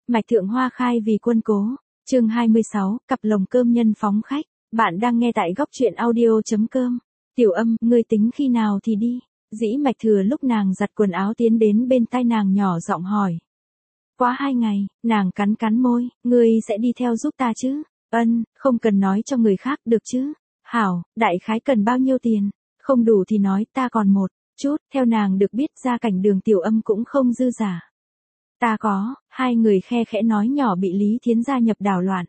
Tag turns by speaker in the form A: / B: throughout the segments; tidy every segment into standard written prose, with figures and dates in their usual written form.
A: Mạch Thượng Hoa khai vì quân cố. Chương 26, cặp lồng cơm nhân phóng khách. Bạn đang nghe tại góc truyện audio.com. Tiểu Âm, ngươi tính khi nào thì đi? Dĩ Mạch thừa lúc nàng giặt quần áo tiến đến bên tai nàng nhỏ giọng hỏi. Quá 2 ngày, nàng cắn cắn môi, ngươi sẽ đi theo giúp ta chứ? Ân, không cần nói cho người khác được chứ? Hảo, đại khái cần bao nhiêu tiền? Không đủ thì nói ta còn một chút, theo nàng được biết gia cảnh Đường Tiểu Âm cũng không dư giả. Ta có, hai người khe khẽ nói nhỏ bị Lý Thiến gia nhập đảo loạn.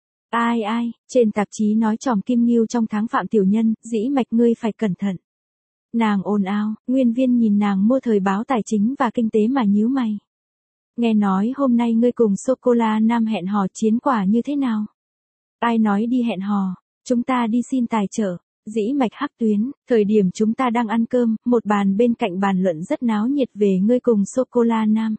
A: Ai, trên tạp chí nói tròm Kim Ngưu trong tháng phạm tiểu nhân, Dĩ Mạch ngươi phải cẩn thận. Nàng ồn ào, Nguyên Viên nhìn nàng mua thời báo tài chính và kinh tế mà nhíu mày. Nghe nói hôm nay ngươi cùng Sô-cô-la Nam hẹn hò chiến quả như thế nào? Ai nói đi hẹn hò, chúng ta đi xin tài trợ. Dĩ Mạch hắc tuyến, thời điểm chúng ta đang ăn cơm, một bàn bên cạnh bàn luận rất náo nhiệt về ngươi cùng Sô-cô-la Nam.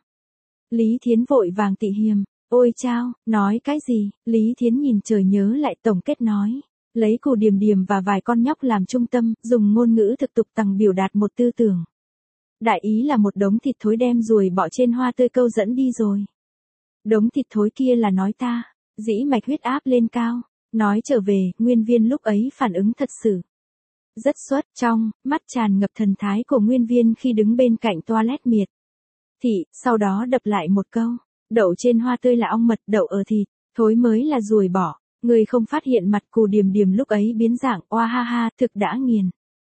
A: Lý Thiến vội vàng tị hiềm, ôi chao, nói cái gì? Lý Thiến nhìn trời nhớ lại tổng kết nói. Lấy Cù Điềm Điềm và vài con nhóc làm trung tâm, dùng ngôn ngữ thực tục tằng biểu đạt một tư tưởng. Đại ý là một đống thịt thối đem ruồi bọ trên hoa tươi câu dẫn đi rồi. Đống thịt thối kia là nói ta. Dĩ Mạch huyết áp lên cao. Nói trở về, Nguyên Viên lúc ấy phản ứng thật sự rất xuất trong, mắt tràn ngập thần thái của Nguyên Viên khi đứng bên cạnh toilet miệt thị, sau đó đập lại một câu, đậu trên hoa tươi là ong mật, đậu ở thịt, thối mới là ruồi bọ. Người không phát hiện mặt Cù Điềm Điềm lúc ấy biến dạng, oa ha ha, thực đã nghiền.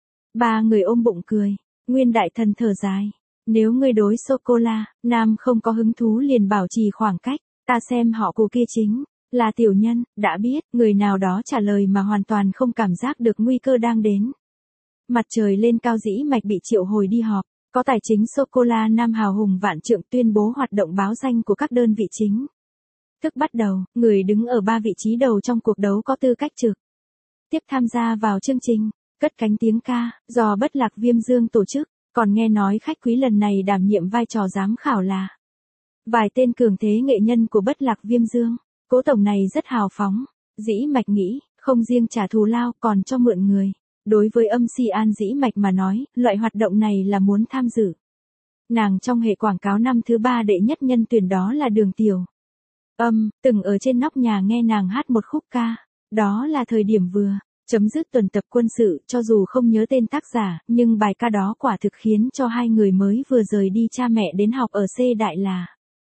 A: Ba người ôm bụng cười, Nguyên đại thần thở dài, nếu ngươi đối Sô-cô-la Nam không có hứng thú liền bảo trì khoảng cách, ta xem họ Cù kia chính là tiểu nhân, đã biết, người nào đó trả lời mà hoàn toàn không cảm giác được nguy cơ đang đến. Mặt trời lên cao, Dĩ Mạch bị triệu hồi đi họp, có tài chính Sô-cô-la Nam hào hùng vạn trượng tuyên bố hoạt động báo danh của các đơn vị chính thức bắt đầu, người đứng ở 3 vị trí đầu trong cuộc đấu có tư cách trực tiếp tham gia vào chương trình, cất cánh tiếng ca, do Bất Lạc Viêm Dương tổ chức, còn nghe nói khách quý lần này đảm nhiệm vai trò giám khảo là vài tên cường thế nghệ nhân của Bất Lạc Viêm Dương. Cố tổng này rất hào phóng, Dĩ Mạch nghĩ, không riêng trả thù lao còn cho mượn người. Đối với âm si An Dĩ Mạch mà nói, loại hoạt động này là muốn tham dự. Nàng trong hệ quảng cáo năm thứ 3 đệ nhất nhân tuyển đó là Đường Tiểu Âm, từng ở trên nóc nhà nghe nàng hát một khúc ca. Đó là thời điểm vừa chấm dứt tuần tập quân sự, cho dù không nhớ tên tác giả, nhưng bài ca đó quả thực khiến cho hai người mới vừa rời đi cha mẹ đến học ở C đại là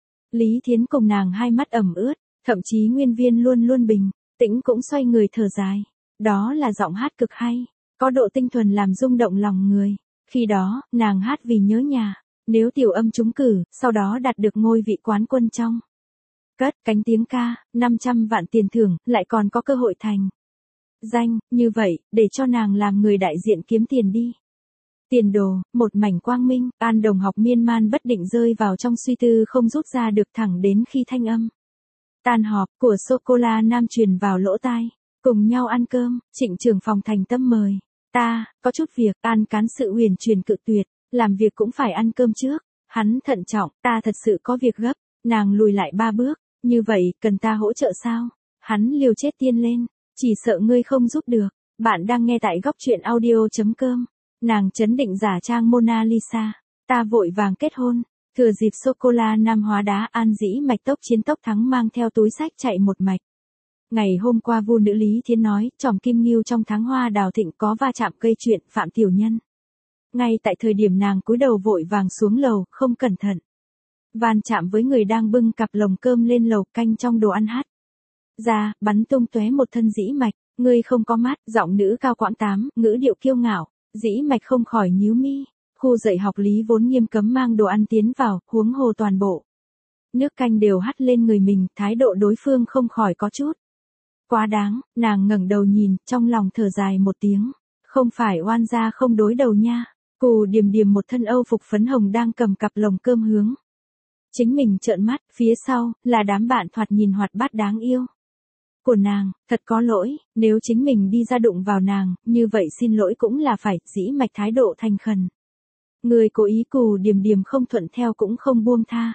A: Lý Thiến cùng nàng hai mắt ẩm ướt. Thậm chí Nguyên Viên luôn luôn bình tĩnh cũng xoay người thở dài. Đó là giọng hát cực hay, có độ tinh thuần làm rung động lòng người. Khi đó, nàng hát vì nhớ nhà. Nếu Tiểu Âm trúng cử, sau đó đạt được ngôi vị quán quân trong cất cánh tiếng ca, 500 vạn tiền thưởng, lại còn có cơ hội thành danh, như vậy, để cho nàng làm người đại diện kiếm tiền đi. Tiền đồ, một mảnh quang minh. An đồng học miên man bất định rơi vào trong suy tư không rút ra được, thẳng đến khi thanh âm tan họp của Sô-cô-la Nam truyền vào lỗ tai. Cùng nhau ăn cơm, Trịnh trưởng phòng thành tâm mời. Ta, có chút việc. An cán sự huyền truyền cự tuyệt, làm việc cũng phải ăn cơm trước. Hắn thận trọng, ta thật sự có việc gấp. Nàng lùi lại 3 bước, như vậy, cần ta hỗ trợ sao? Hắn liều chết tiên lên, chỉ sợ ngươi không giúp được. Bạn đang nghe tại góc truyện audio.com. Nàng trấn định giả trang Mona Lisa. Ta vội vàng kết hôn. Thừa dịp Sô-cô-la Nam hóa đá, An Dĩ Mạch tốc chiến tốc thắng mang theo túi sách chạy một mạch. Ngày hôm qua Vu nữ Lý Thiến nói, tròm Kim Ngưu trong tháng hoa đào thịnh có va chạm gây chuyện, phạm tiểu nhân. Ngay tại thời điểm nàng cúi đầu vội vàng xuống lầu, không cẩn thận van chạm với người đang bưng cặp lồng cơm lên lầu canh trong đồ ăn hắt ra, bắn tung tóe một thân. Dĩ Mạch, ngươi không có mắt. Giọng nữ cao quãng 8, ngữ điệu kiêu ngạo. Dĩ Mạch không khỏi nhíu mi. Khu dạy học Lý vốn nghiêm cấm mang đồ ăn tiến vào, huống hồ toàn bộ nước canh đều hắt lên người mình, thái độ đối phương không khỏi có chút quá đáng. Nàng ngẩng đầu nhìn, trong lòng thở dài một tiếng. Không phải oan gia không đối đầu nha. Cù Điềm Điềm một thân âu phục phấn hồng đang cầm cặp lồng cơm hướng chính mình trợn mắt, phía sau là đám bạn thoạt nhìn hoạt bát đáng yêu của nàng. Thật có lỗi, nếu chính mình đi ra đụng vào nàng, như vậy xin lỗi cũng là phải. Dĩ Mạch thái độ thành khẩn. Người cố ý. Cù Điềm Điềm không thuận theo cũng không buông tha.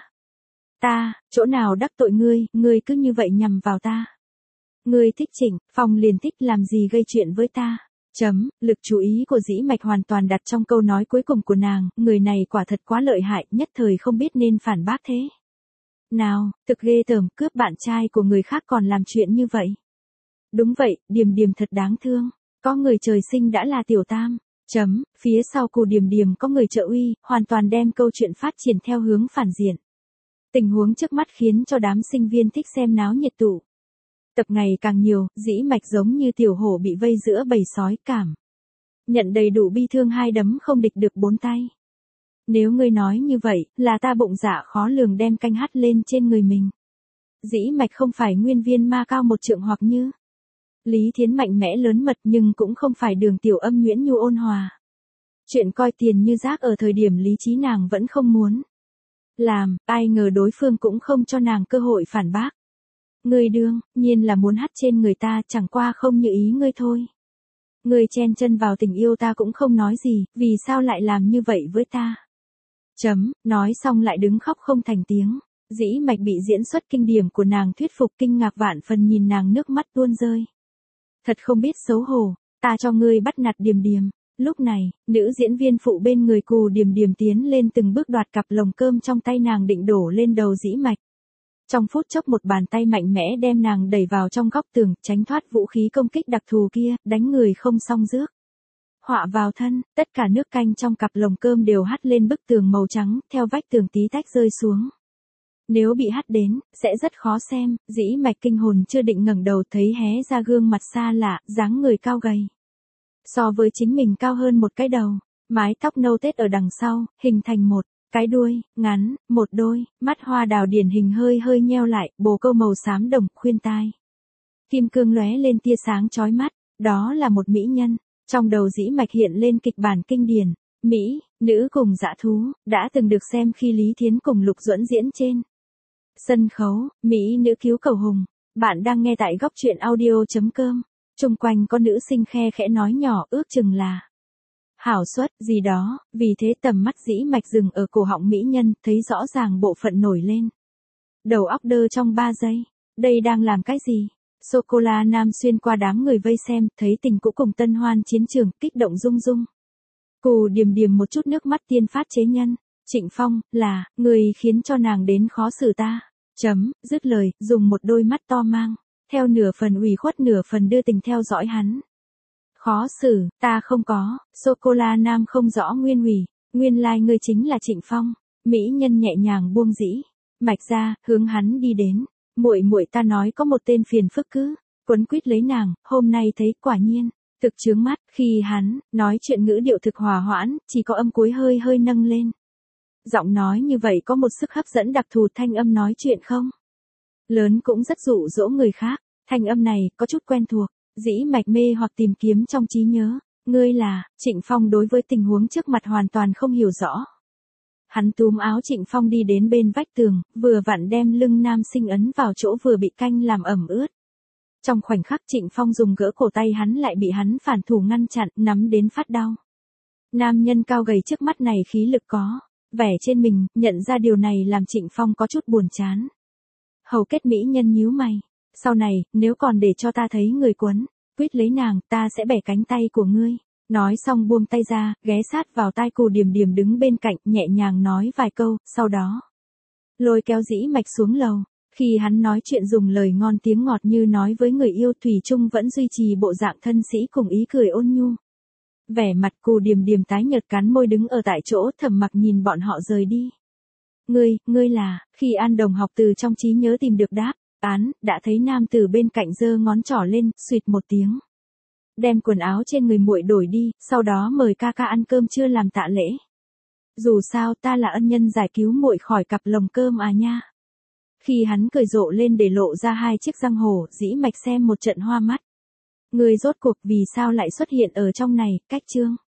A: Ta, chỗ nào đắc tội ngươi cứ như vậy nhằm vào ta. Ngươi thích Trịnh Phong liền thích làm gì gây chuyện với ta. Lực chú ý của Dĩ Mạch hoàn toàn đặt trong câu nói cuối cùng của nàng, người này quả thật quá lợi hại, nhất thời không biết nên phản bác thế Nào, thực ghê tởm, cướp bạn trai của người khác còn làm chuyện như vậy. Đúng vậy, Điềm Điềm thật đáng thương. Có người trời sinh đã là tiểu tam. Phía sau Cù Điềm Điềm có người trợ uy, hoàn toàn đem câu chuyện phát triển theo hướng phản diện. Tình huống trước mắt khiến cho đám sinh viên thích xem náo nhiệt tụ. Tập ngày càng nhiều, Dĩ Mạch giống như tiểu hổ bị vây giữa bầy sói cảm. Nhận đầy đủ bi thương hai đấm không địch được bốn tay. Nếu ngươi nói như vậy, là ta bụng dạ khó lường đem canh hắt lên trên người mình. Dĩ Mạch không phải nguyên viên ma cao một trượng hoặc như Lý Thiến mạnh mẽ lớn mật nhưng cũng không phải Đường Tiểu Âm nhuyễn nhu ôn hòa. Chuyện coi tiền như rác ở thời điểm lý trí nàng vẫn không muốn làm, ai ngờ đối phương cũng không cho nàng cơ hội phản bác. Ngươi đương nhiên là muốn hắt trên người ta, chẳng qua không như ý ngươi thôi. Ngươi chen chân vào tình yêu ta cũng không nói gì, vì sao lại làm như vậy với ta? Nói xong lại đứng khóc không thành tiếng. Dĩ Mạch bị diễn xuất kinh điển của nàng thuyết phục, kinh ngạc vạn phần nhìn nàng nước mắt tuôn rơi. Thật không biết xấu hổ, ta cho ngươi bắt nạt Điềm Điềm. Lúc này, nữ diễn viên phụ bên người Cù Điềm Điềm tiến lên từng bước đoạt cặp lồng cơm trong tay nàng định đổ lên đầu Dĩ Mạch. Trong phút chốc một bàn tay mạnh mẽ đem nàng đẩy vào trong góc tường, tránh thoát vũ khí công kích đặc thù kia, đánh người không xong rước. Họa vào thân, tất cả nước canh trong cặp lồng cơm đều hắt lên bức tường màu trắng, theo vách tường tí tách rơi xuống. Nếu bị hắt đến, sẽ rất khó xem. Dĩ Mạch kinh hồn chưa định ngẩng đầu thấy hé ra gương mặt xa lạ, dáng người cao gầy. So với chính mình cao hơn một cái đầu, mái tóc nâu tết ở đằng sau, hình thành một cái đuôi, ngắn, một đôi, mắt hoa đào điển hình hơi hơi nheo lại, bồ câu màu xám đồng, khuyên tai. Kim cương lóe lên tia sáng chói mắt, đó là một mỹ nhân. Trong đầu Dĩ Mạch hiện lên kịch bản kinh điển, Mỹ, nữ cùng dã thú, đã từng được xem khi Lý Thiến cùng Lục Duẫn diễn trên sân khấu, Mỹ nữ cứu cầu hùng. Bạn đang nghe tại góc truyện audio.com. Trung quanh có nữ sinh khe khẽ nói nhỏ, ước chừng là hảo suất gì đó, vì thế tầm mắt Dĩ Mạch dừng ở cổ họng mỹ nhân, thấy rõ ràng bộ phận nổi lên. Đầu óc đơ trong 3 giây, đây đang làm cái gì? Sô-cô-la Nam xuyên qua đám người vây xem, thấy tình cũ cùng tân hoan chiến trường, kích động rung rung. Cù Điềm Điềm một chút nước mắt tiên phát chế nhân. Trịnh Phong, là, người khiến cho nàng đến khó xử ta. Dứt lời, dùng một đôi mắt to mang theo nửa phần ủy khuất nửa phần đưa tình theo dõi hắn. Khó xử, ta không có. Sô-cô-la Nam không rõ nguyên ủy, nguyên lai ngươi chính là Trịnh Phong. Mỹ nhân nhẹ nhàng buông Dĩ Mạch ra, hướng hắn đi đến. Muội muội ta nói có một tên phiền phức cứ quấn quýt lấy nàng, hôm nay thấy quả nhiên thực chướng mắt. Khi hắn nói chuyện ngữ điệu thực hòa hoãn, chỉ có âm cuối hơi hơi nâng lên. Giọng nói như vậy có một sức hấp dẫn đặc thù, thanh âm nói chuyện không lớn cũng rất dụ dỗ người khác. Thanh âm này có chút quen thuộc. Dĩ Mạch mê hoặc tìm kiếm trong trí nhớ. Ngươi là Trịnh Phong. Đối với tình huống trước mặt hoàn toàn không hiểu rõ. Hắn túm áo Trịnh Phong đi đến bên vách tường, vừa vặn đem lưng nam sinh ấn vào chỗ vừa bị canh làm ẩm ướt. Trong khoảnh khắc Trịnh Phong dùng gỡ cổ tay hắn lại bị hắn phản thủ ngăn chặn, nắm đến phát đau. Nam nhân cao gầy trước mắt này khí lực có vẻ trên mình, nhận ra điều này làm Trịnh Phong có chút buồn chán. Hầu kết mỹ nhân nhíu mày. Sau này, nếu còn để cho ta thấy người quấn quýt lấy nàng, ta sẽ bẻ cánh tay của ngươi. Nói xong buông tay ra, ghé sát vào tai Cù Điềm Điềm đứng bên cạnh, nhẹ nhàng nói vài câu, sau đó lôi kéo Dĩ Mạch xuống lầu. Khi hắn nói chuyện dùng lời ngon tiếng ngọt như nói với người yêu, thủy chung vẫn duy trì bộ dạng thân sĩ cùng ý cười ôn nhu. Vẻ mặt Cù Điềm Điềm tái nhợt cắn môi đứng ở tại chỗ, thầm mặc nhìn bọn họ rời đi. Ngươi là, khi An Đồng học từ trong trí nhớ tìm được đáp án, đã thấy nam tử bên cạnh giơ ngón trỏ lên, suýt một tiếng. Đem quần áo trên người muội đổi đi, sau đó mời ca ca ăn cơm trưa làm tạ lễ. Dù sao ta là ân nhân giải cứu muội khỏi cặp lồng cơm à nha. Khi hắn cười rộ lên để lộ ra hai chiếc răng hổ, Dĩ Mạch xem một trận hoa mắt. Người rốt cuộc vì sao lại xuất hiện ở trong này, cách chương.